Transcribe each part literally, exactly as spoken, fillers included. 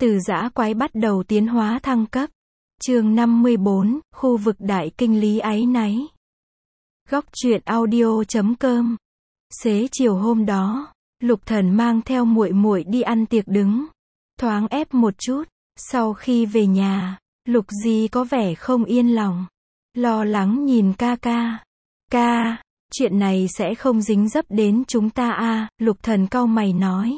Từ dã quái bắt đầu tiến hóa thăng cấp. Chương năm mươi bốn, khu vực đại kinh lý áy náy. Góc truyện audio chấm com. Xế chiều hôm đó, Lục Thần mang theo muội muội đi ăn tiệc đứng, thoáng ép một chút. Sau khi về nhà, Lục Di có vẻ không yên lòng, lo lắng nhìn ca ca. Ca, chuyện này sẽ không dính dấp đến chúng ta à? Lục Thần cau mày nói.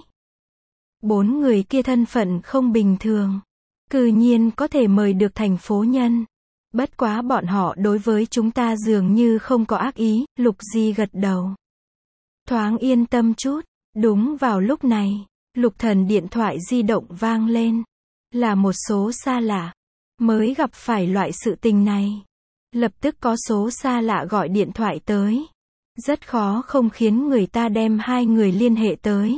Bốn người kia thân phận không bình thường, cư nhiên có thể mời được thành phố nhân. Bất quá bọn họ đối với chúng ta dường như không có ác ý. Lục Di gật đầu, thoáng yên tâm chút. Đúng vào lúc này, Lục Thần điện thoại di động vang lên. Là một số xa lạ, mới gặp phải loại sự tình này. Lập tức có số xa lạ gọi điện thoại tới. Rất khó không khiến người ta đem hai người liên hệ tới.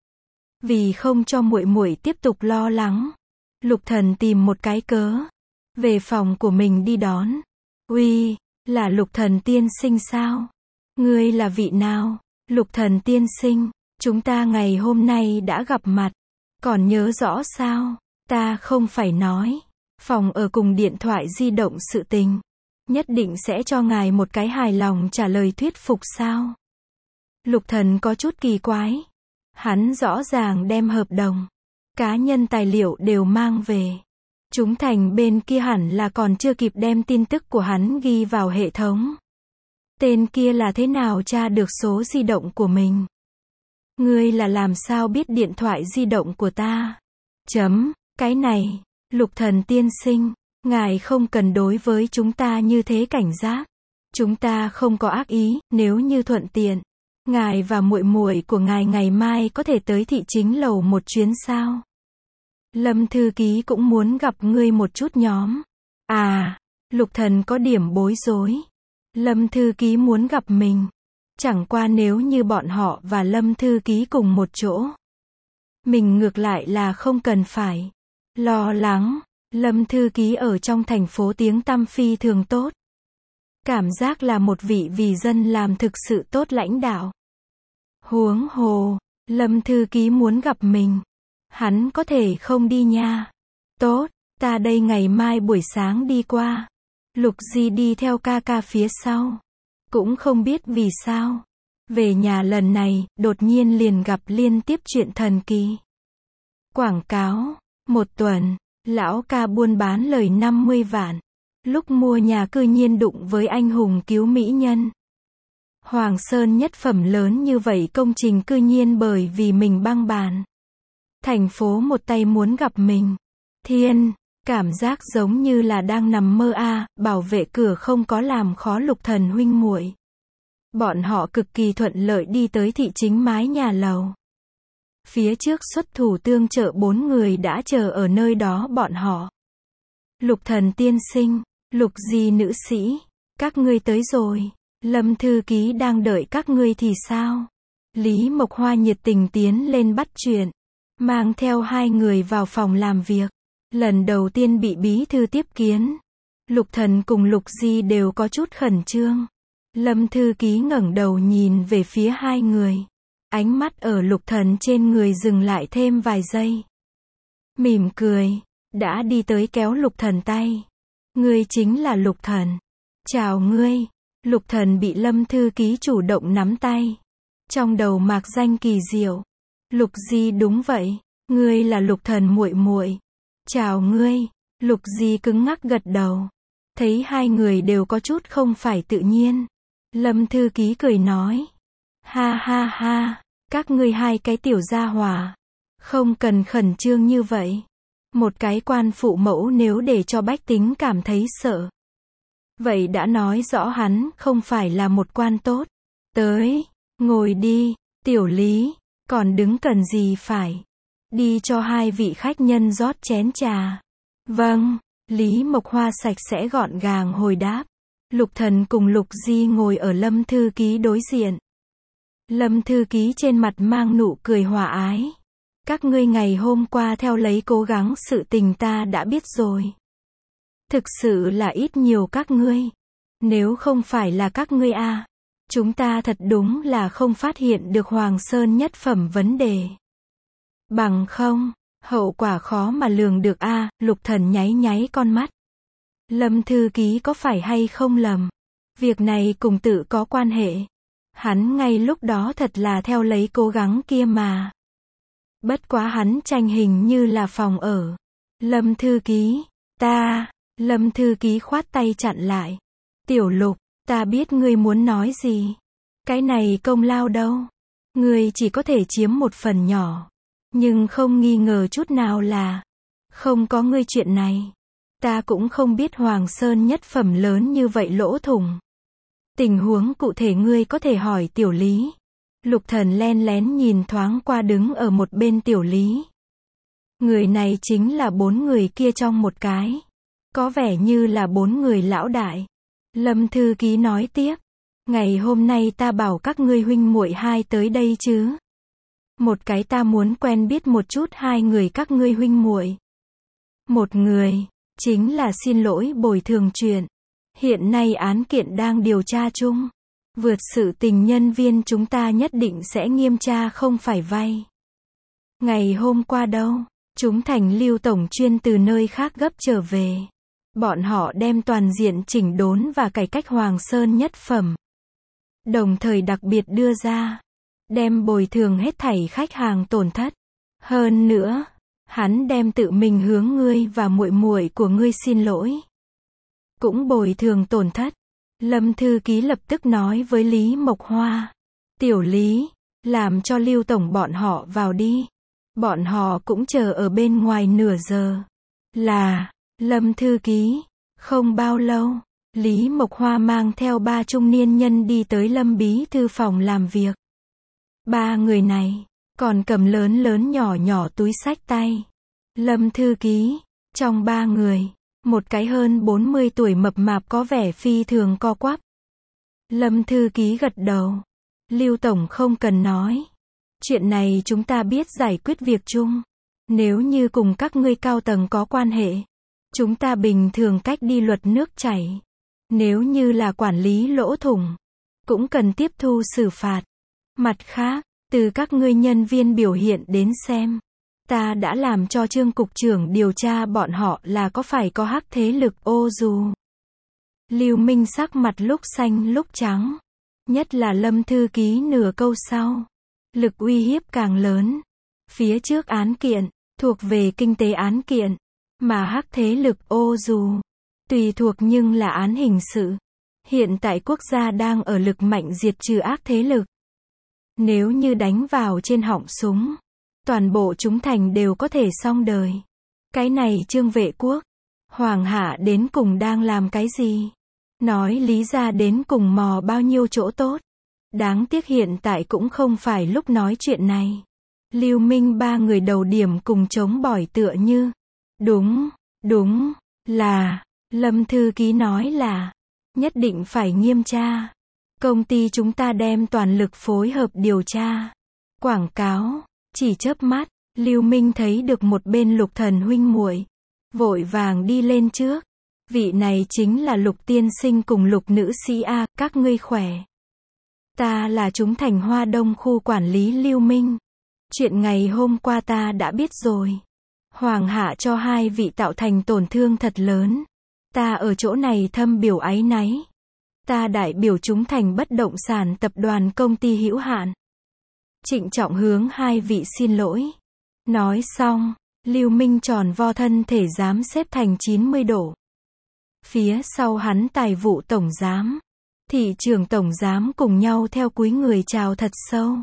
Vì không cho muội muội tiếp tục lo lắng, Lục Thần tìm một cái cớ, về phòng của mình đi đón. Uy, là Lục Thần tiên sinh sao? Ngươi là vị nào? Lục Thần tiên sinh, chúng ta ngày hôm nay đã gặp mặt, còn nhớ rõ sao? Ta không phải nói, phòng ở cùng điện thoại di động sự tình, nhất định sẽ cho ngài một cái hài lòng trả lời thuyết phục sao? Lục Thần có chút kỳ quái. Hắn rõ ràng đem hợp đồng, cá nhân tài liệu đều mang về. Chúng thành bên kia hẳn là còn chưa kịp đem tin tức của hắn ghi vào hệ thống. Tên kia là thế nào tra được số di động của mình? Ngươi là làm sao biết điện thoại di động của ta? Chấm, cái này, Lục Thần tiên sinh, ngài không cần đối với chúng ta như thế cảnh giác. Chúng ta không có ác ý, nếu như thuận tiện, ngài và muội muội của ngài ngày mai có thể tới thị chính lầu một chuyến sao? Lâm thư ký cũng muốn gặp ngươi một chút nhóm. À, Lục Thần có điểm bối rối. Lâm thư ký muốn gặp mình. Chẳng qua nếu như bọn họ và Lâm thư ký cùng một chỗ, mình ngược lại là không cần phải lo lắng. Lâm thư ký ở trong thành phố tiếng tăm phi thường tốt. Cảm giác là một vị vì dân làm thực sự tốt lãnh đạo. Huống hồ, Lâm thư ký muốn gặp mình, hắn có thể không đi nha. Tốt, ta đây ngày mai buổi sáng đi qua. Lục Di đi theo ca ca phía sau. Cũng không biết vì sao, về nhà lần này, đột nhiên liền gặp liên tiếp chuyện thần kỳ. Quảng cáo, một tuần, lão ca buôn bán lời năm mươi vạn. Lúc mua nhà cư nhiên đụng với anh hùng cứu mỹ nhân. Hoàng Sơn nhất phẩm lớn như vậy công trình cư nhiên bởi vì mình băng bàn. Thành phố một tay muốn gặp mình. Thiên, cảm giác giống như là đang nằm mơ a. À, bảo vệ cửa không có làm khó Lục Thần huynh muội. Bọn họ cực kỳ thuận lợi đi tới thị chính mái nhà lầu. Phía trước xuất thủ tương trợ bốn người đã chờ ở nơi đó bọn họ. Lục Thần tiên sinh, Lục Di nữ sĩ, các ngươi tới rồi. Lâm thư ký đang đợi các ngươi thì sao? Lý Mộc Hoa nhiệt tình tiến lên bắt chuyện, mang theo hai người vào phòng làm việc. Lần đầu tiên bị bí thư tiếp kiến, Lục Thần cùng Lục Di đều có chút khẩn trương. Lâm thư ký ngẩng đầu nhìn về phía hai người. Ánh mắt ở Lục Thần trên người dừng lại thêm vài giây. Mỉm cười, đã đi tới kéo Lục Thần tay. Ngươi chính là Lục Thần. Chào ngươi. Lục Thần bị Lâm thư ký chủ động nắm tay. Trong đầu mạc danh kỳ diệu. Lục Di đúng vậy. Ngươi là Lục Thần muội muội. Chào ngươi. Lục Di cứng ngắc gật đầu. Thấy hai người đều có chút không phải tự nhiên. Lâm thư ký cười nói. Ha ha ha. Các ngươi hai cái tiểu gia hỏa. Không cần khẩn trương như vậy. Một cái quan phụ mẫu nếu để cho bách tính cảm thấy sợ, vậy đã nói rõ hắn không phải là một quan tốt. Tới, ngồi đi, tiểu Lý, còn đứng cần gì phải. Đi cho hai vị khách nhân rót chén trà. Vâng, Lý Mộc Hoa sạch sẽ gọn gàng hồi đáp. Lục Thần cùng Lục Di ngồi ở Lâm thư ký đối diện. Lâm thư ký trên mặt mang nụ cười hòa ái. Các ngươi ngày hôm qua theo lấy cố gắng sự tình ta đã biết rồi. Thực sự là ít nhiều các ngươi. Nếu không phải là các ngươi a, chúng ta thật đúng là không phát hiện được Hoàng Sơn nhất phẩm vấn đề. Bằng không, Hậu quả khó mà lường được a. Lục Thần nháy nháy con mắt. Lâm thư ký có phải hay không lầm? Việc này cùng tự có quan hệ. Hắn ngay lúc đó thật là theo lấy cố gắng kia mà. Bất quá hắn tranh hình như là phòng ở. Lâm thư ký, ta, Lâm thư ký khoát tay chặn lại. Tiểu Lục, ta biết ngươi muốn nói gì. Cái này công lao đâu. Ngươi chỉ có thể chiếm một phần nhỏ. Nhưng không nghi ngờ chút nào là không có ngươi chuyện này. Ta cũng không biết Hoàng Sơn nhất phẩm lớn như vậy lỗ thủng. Tình huống cụ thể ngươi có thể hỏi Tiểu Lý. Lục Thần len lén nhìn thoáng qua đứng ở một bên Tiểu Lý. Người này chính là bốn người kia trong một cái. Có vẻ như là bốn người lão đại. Lâm thư ký nói tiếp. Ngày hôm nay ta bảo các ngươi huynh muội hai tới đây chứ. Một cái ta muốn quen biết một chút hai người các ngươi huynh muội. Một người, chính là xin lỗi bồi thường chuyện. Hiện nay án kiện đang điều tra chung. Vượt sự tình nhân viên chúng ta nhất định sẽ nghiêm tra không phải vay. Ngày hôm qua đâu, chúng thành Lưu tổng chuyên từ nơi khác gấp trở về. Bọn họ đem toàn diện chỉnh đốn và cải cách Hoàng Sơn nhất phẩm. Đồng thời đặc biệt đưa ra, đem bồi thường hết thảy khách hàng tổn thất. Hơn nữa, hắn đem tự mình hướng ngươi và muội muội của ngươi xin lỗi. Cũng bồi thường tổn thất. Lâm thư ký lập tức nói với Lý Mộc Hoa. Tiểu Lý, làm cho Lưu tổng bọn họ vào đi. Bọn họ cũng chờ ở bên ngoài nửa giờ. Là, Lâm thư ký. Không bao lâu, Lý Mộc Hoa mang theo ba trung niên nhân đi tới Lâm bí thư phòng làm việc. Ba người này, còn cầm lớn lớn nhỏ nhỏ túi xách tay. Lâm thư ký, trong ba người, một cái hơn bốn mươi tuổi mập mạp có vẻ phi thường co quắp. Lâm thư ký gật đầu. Lưu tổng không cần nói. Chuyện này chúng ta biết giải quyết việc chung. Nếu như cùng các ngươi cao tầng có quan hệ, chúng ta bình thường cách đi luật nước chảy. Nếu như là quản lý lỗ thủng, cũng cần tiếp thu xử phạt. Mặt khác, từ các ngươi nhân viên biểu hiện đến xem, ta đã làm cho Trương cục trưởng điều tra bọn họ là có phải có hắc thế lực ô dù. Lưu Minh sắc mặt lúc xanh lúc trắng. Nhất là Lâm thư ký nửa câu sau. Lực uy hiếp càng lớn. Phía trước án kiện, thuộc về kinh tế án kiện. Mà hắc thế lực ô dù, tùy thuộc nhưng là án hình sự. Hiện tại quốc gia đang ở lực mạnh diệt trừ ác thế lực. Nếu như đánh vào trên họng súng, toàn bộ chúng thành đều có thể xong đời. Cái này Trương Vệ Quốc, Hoàng Hạ đến cùng đang làm cái gì? Nói lý ra đến cùng mò bao nhiêu chỗ tốt. Đáng tiếc hiện tại cũng không phải lúc nói chuyện này. Lưu Minh ba người đầu điểm cùng chống bỏi tựa như. Đúng, đúng, là, Lâm thư ký nói là, nhất định phải nghiêm tra. Công ty chúng ta đem toàn lực phối hợp điều tra. Quảng cáo, chỉ chớp mắt, Lưu Minh thấy được một bên Lục Thần huynh muội, vội vàng đi lên trước. Vị này chính là Lục tiên sinh cùng Lục nữ sĩ a, các ngươi khỏe. Ta là chúng thành Hoa Đông khu quản lý Lưu Minh. Chuyện ngày hôm qua ta đã biết rồi. Hoàng hạ cho hai vị tạo thành tổn thương thật lớn. Ta ở chỗ này thâm biểu áy náy. Ta đại biểu chúng thành bất động sản tập đoàn công ty hữu hạn. Trịnh trọng hướng hai vị xin lỗi. Nói xong, Lưu Minh tròn vo thân thể giám xếp thành chín mươi độ. Phía sau hắn tài vụ tổng giám, thị trưởng tổng giám cùng nhau theo cúi người chào thật sâu.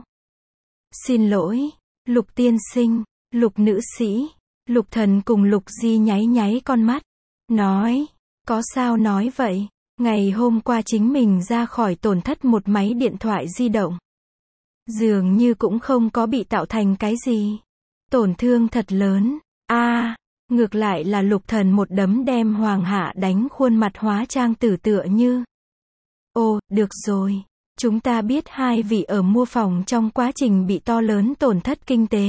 Xin lỗi, Lục tiên sinh, Lục nữ sĩ, Lục thần cùng Lục Di nháy nháy con mắt. Nói, có sao nói vậy, ngày hôm qua chính mình ra khỏi tổn thất một máy điện thoại di động. Dường như cũng không có bị tạo thành cái gì. Tổn thương thật lớn. a à, ngược lại là Lục thần một đấm đem Hoàng hạ đánh khuôn mặt hóa trang tử tựa như. Ồ, được rồi. Chúng ta biết hai vị ở mua phòng trong quá trình bị to lớn tổn thất kinh tế.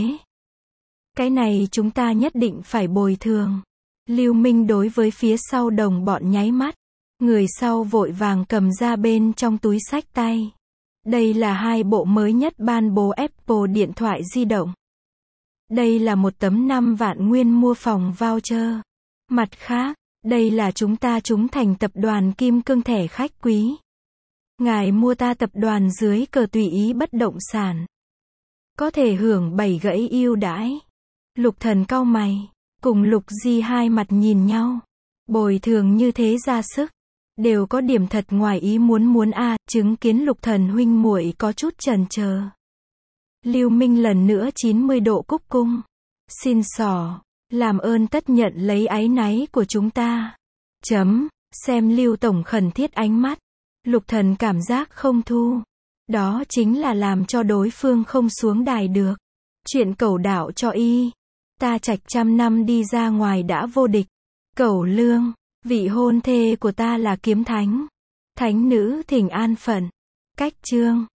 Cái này chúng ta nhất định phải bồi thường. Lưu Minh đối với phía sau đồng bọn nháy mắt. Người sau vội vàng cầm ra bên trong túi xách tay. Đây là hai bộ mới nhất ban bố Apple điện thoại di động. Đây là một tấm năm vạn nguyên mua phòng voucher. Mặt khác, đây là chúng ta trúng thành tập đoàn Kim Cương thẻ khách quý. Ngài mua ta tập đoàn dưới cờ tùy ý bất động sản. Có thể hưởng bảy gãy ưu đãi. Lục Thần cau mày, cùng Lục Di hai mặt nhìn nhau. Bồi thường như thế ra sức, đều có điểm thật ngoài ý muốn muốn a, à, chứng kiến Lục Thần huynh muội có chút chần chờ. Lưu Minh lần nữa chín mươi độ cúc cung. Xin xỏ, làm ơn tất nhận lấy áy náy của chúng ta. Chấm, xem Lưu tổng khẩn thiết ánh mắt. Lục Thần cảm giác không thu. Đó chính là làm cho đối phương không xuống đài được. Chuyện cẩu đạo cho y. Ta trạch trăm năm đi ra ngoài đã vô địch. Cẩu lương, vị hôn thê của ta là kiếm thánh. Thánh nữ thỉnh an phận. Cách chương.